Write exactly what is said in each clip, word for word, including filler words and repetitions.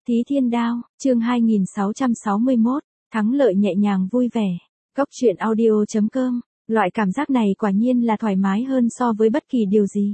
Thí Thiên Đao, chương hai nghìn sáu trăm sáu mươi mốt, thắng lợi nhẹ nhàng vui vẻ. Góc truyện audio chấm com, loại cảm giác này quả nhiên là thoải mái hơn so với bất kỳ điều gì.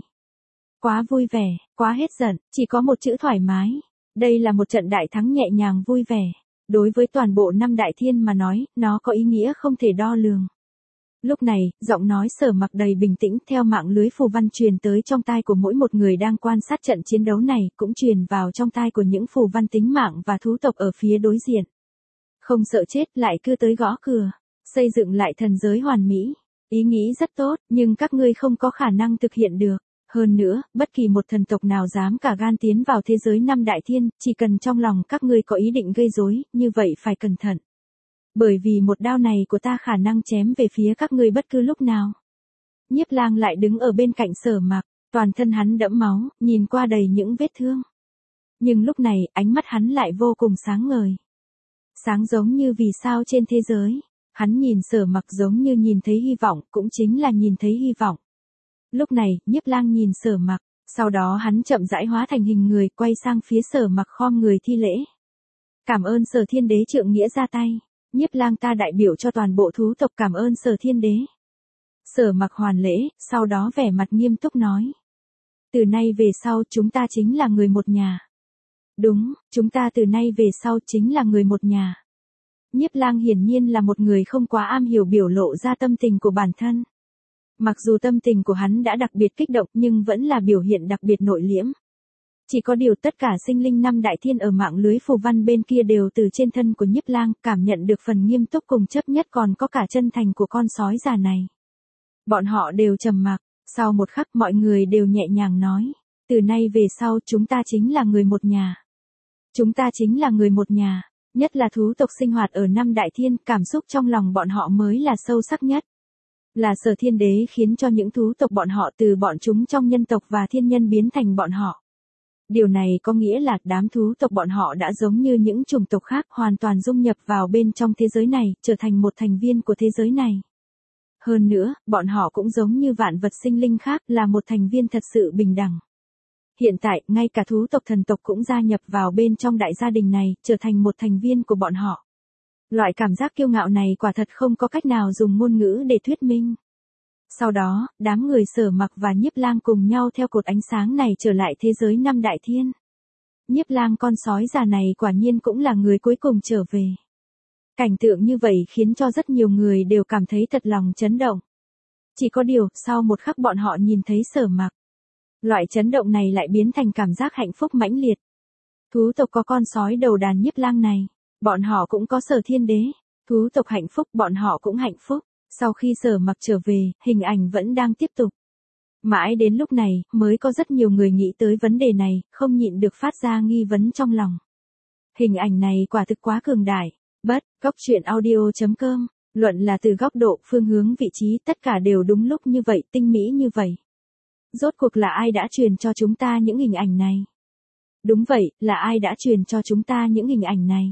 Quá vui vẻ, quá hết giận, chỉ có một chữ thoải mái. Đây là một trận đại thắng nhẹ nhàng vui vẻ. Đối với toàn bộ năm đại thiên mà nói, nó có ý nghĩa không thể đo lường. Lúc này, giọng nói Sở Mặc đầy bình tĩnh theo mạng lưới phù văn truyền tới trong tai của mỗi một người đang quan sát trận chiến đấu này, cũng truyền vào trong tai của những phù văn tính mạng và thú tộc ở phía đối diện. Không sợ chết lại cứ tới gõ cửa, xây dựng lại thần giới hoàn mỹ. Ý nghĩ rất tốt, nhưng các ngươi không có khả năng thực hiện được. Hơn nữa, bất kỳ một thần tộc nào dám cả gan tiến vào thế giới năm đại thiên, chỉ cần trong lòng các ngươi có ý định gây rối, như vậy phải cẩn thận. Bởi vì một đao này của ta khả năng chém về phía các ngươi bất cứ lúc nào. Nhiếp Lang lại đứng ở bên cạnh Sở Mặc, toàn thân hắn đẫm máu, nhìn qua đầy những vết thương. Nhưng lúc này, ánh mắt hắn lại vô cùng sáng ngời. Sáng giống như vì sao trên thế giới. Hắn nhìn Sở Mặc giống như nhìn thấy hy vọng, cũng chính là nhìn thấy hy vọng. Lúc này, Nhiếp Lang nhìn Sở Mặc, sau đó hắn chậm rãi hóa thành hình người, quay sang phía Sở Mặc khom người thi lễ. Cảm ơn Sở Thiên Đế trượng nghĩa ra tay. Nhiếp Lang ta đại biểu cho toàn bộ thú tộc cảm ơn Sở Thiên Đế. Sở Mặc hoàn lễ, sau đó vẻ mặt nghiêm túc nói. Từ nay về sau chúng ta chính là người một nhà. Đúng, chúng ta từ nay về sau chính là người một nhà. Nhiếp Lang hiển nhiên là một người không quá am hiểu biểu lộ ra tâm tình của bản thân. Mặc dù tâm tình của hắn đã đặc biệt kích động nhưng vẫn là biểu hiện đặc biệt nội liễm. Chỉ có điều tất cả sinh linh năm đại thiên ở mạng lưới phù văn bên kia đều từ trên thân của Nhiếp Lang cảm nhận được phần nghiêm túc cùng chấp nhất còn có cả chân thành của con sói già này. Bọn họ đều trầm mặc, sau một khắc mọi người đều nhẹ nhàng nói, từ nay về sau chúng ta chính là người một nhà. Chúng ta chính là người một nhà, nhất là thú tộc sinh hoạt ở năm đại thiên, cảm xúc trong lòng bọn họ mới là sâu sắc nhất. Là Sở Thiên Đế khiến cho những thú tộc bọn họ từ bọn chúng trong nhân tộc và thiên nhân biến thành bọn họ. Điều này có nghĩa là đám thú tộc bọn họ đã giống như những chủng tộc khác hoàn toàn dung nhập vào bên trong thế giới này, trở thành một thành viên của thế giới này. Hơn nữa, bọn họ cũng giống như vạn vật sinh linh khác là một thành viên thật sự bình đẳng. Hiện tại, ngay cả thú tộc thần tộc cũng gia nhập vào bên trong đại gia đình này, trở thành một thành viên của bọn họ. Loại cảm giác kiêu ngạo này quả thật không có cách nào dùng ngôn ngữ để thuyết minh. Sau đó, đám người Sở Mặc và Nhiếp Lang cùng nhau theo cột ánh sáng này trở lại thế giới năm đại thiên. Nhiếp Lang con sói già này quả nhiên cũng là người cuối cùng trở về. Cảnh tượng như vậy khiến cho rất nhiều người đều cảm thấy thật lòng chấn động. Chỉ có điều, sau một khắc bọn họ nhìn thấy Sở Mặc. Loại chấn động này lại biến thành cảm giác hạnh phúc mãnh liệt. Thú tộc có con sói đầu đàn Nhiếp Lang này, bọn họ cũng có Sở Thiên Đế. Thú tộc hạnh phúc, bọn họ cũng hạnh phúc. Sau khi Sở Mặc trở về, hình ảnh vẫn đang tiếp tục. Mãi đến lúc này, mới có rất nhiều người nghĩ tới vấn đề này, không nhịn được phát ra nghi vấn trong lòng. Hình ảnh này quả thực quá cường đại. Bất, góc truyện audio chấm com, luận là từ góc độ, phương hướng, vị trí, tất cả đều đúng lúc như vậy, tinh mỹ như vậy. Rốt cuộc là ai đã truyền cho chúng ta những hình ảnh này? Đúng vậy, là ai đã truyền cho chúng ta những hình ảnh này?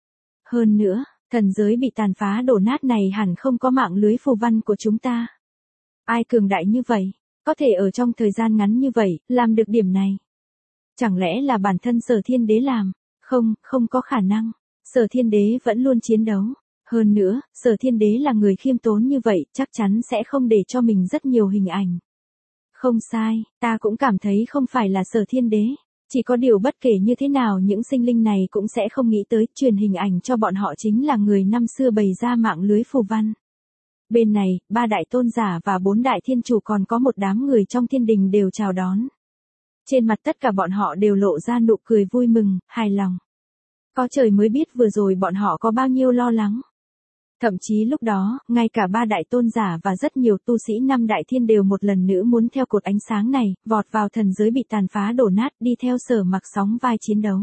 Hơn nữa, thần giới bị tàn phá đổ nát này hẳn không có mạng lưới phù văn của chúng ta. Ai cường đại như vậy, có thể ở trong thời gian ngắn như vậy, làm được điểm này? Chẳng lẽ là bản thân Sở Thiên Đế làm? Không, không có khả năng. Sở Thiên Đế vẫn luôn chiến đấu. Hơn nữa, Sở Thiên Đế là người khiêm tốn như vậy, chắc chắn sẽ không để cho mình rất nhiều hình ảnh. Không sai, ta cũng cảm thấy không phải là Sở Thiên Đế. Chỉ có điều bất kể như thế nào những sinh linh này cũng sẽ không nghĩ tới truyền hình ảnh cho bọn họ chính là người năm xưa bày ra mạng lưới phù văn. Bên này, ba đại tôn giả và bốn đại thiên chủ còn có một đám người trong thiên đình đều chào đón. Trên mặt tất cả bọn họ đều lộ ra nụ cười vui mừng, hài lòng. Có trời mới biết vừa rồi bọn họ có bao nhiêu lo lắng. Thậm chí lúc đó, ngay cả ba đại tôn giả và rất nhiều tu sĩ năm đại thiên đều một lần nữa muốn theo cột ánh sáng này, vọt vào thần giới bị tàn phá đổ nát đi theo Sở Mặc sóng vai chiến đấu.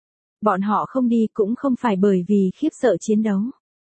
Bọn họ không đi cũng không phải bởi vì khiếp sợ chiến đấu.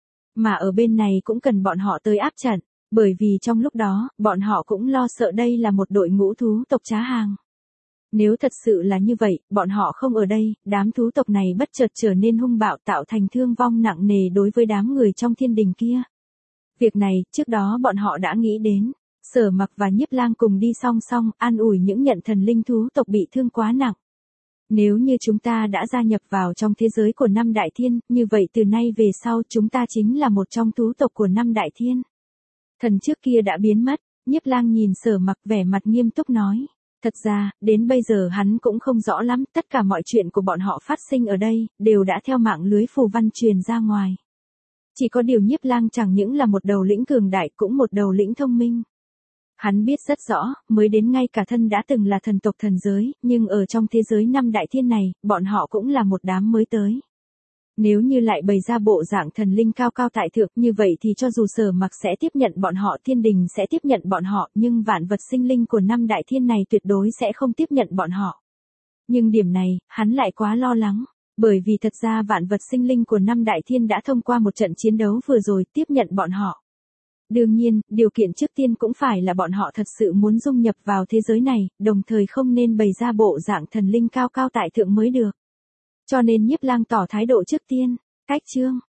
Mà ở bên này cũng cần bọn họ tới áp trận, bởi vì trong lúc đó, bọn họ cũng lo sợ đây là một đội ngũ thú tộc trá hàng. Nếu thật sự là như vậy, bọn họ không ở đây, đám thú tộc này bất chợt trở nên hung bạo tạo thành thương vong nặng nề đối với đám người trong thiên đình kia. Việc này, trước đó bọn họ đã nghĩ đến. Sở Mặc và Nhiếp Lang cùng đi song song, an ủi những nhận thần linh thú tộc bị thương quá nặng. Nếu như chúng ta đã gia nhập vào trong thế giới của năm đại thiên, như vậy từ nay về sau chúng ta chính là một trong thú tộc của năm đại thiên. Thần trước kia đã biến mất, Nhiếp Lang nhìn Sở Mặc vẻ mặt nghiêm túc nói. Thật ra, đến bây giờ hắn cũng không rõ lắm, tất cả mọi chuyện của bọn họ phát sinh ở đây, đều đã theo mạng lưới phù văn truyền ra ngoài. Chỉ có điều Nhiếp Lang chẳng những là một đầu lĩnh cường đại cũng một đầu lĩnh thông minh. Hắn biết rất rõ, mới đến ngay cả thân đã từng là thần tộc thần giới, nhưng ở trong thế giới năm đại thiên này, bọn họ cũng là một đám mới tới. Nếu như lại bày ra bộ dạng thần linh cao cao tại thượng như vậy thì cho dù Sở Mặc sẽ tiếp nhận bọn họ, thiên đình sẽ tiếp nhận bọn họ, nhưng vạn vật sinh linh của năm đại thiên này tuyệt đối sẽ không tiếp nhận bọn họ. Nhưng điểm này, hắn lại quá lo lắng, bởi vì thật ra vạn vật sinh linh của năm đại thiên đã thông qua một trận chiến đấu vừa rồi tiếp nhận bọn họ. Đương nhiên, điều kiện trước tiên cũng phải là bọn họ thật sự muốn dung nhập vào thế giới này, đồng thời không nên bày ra bộ dạng thần linh cao cao tại thượng mới được. Cho nên Nhiếp Lang tỏ thái độ trước tiên. Cách chương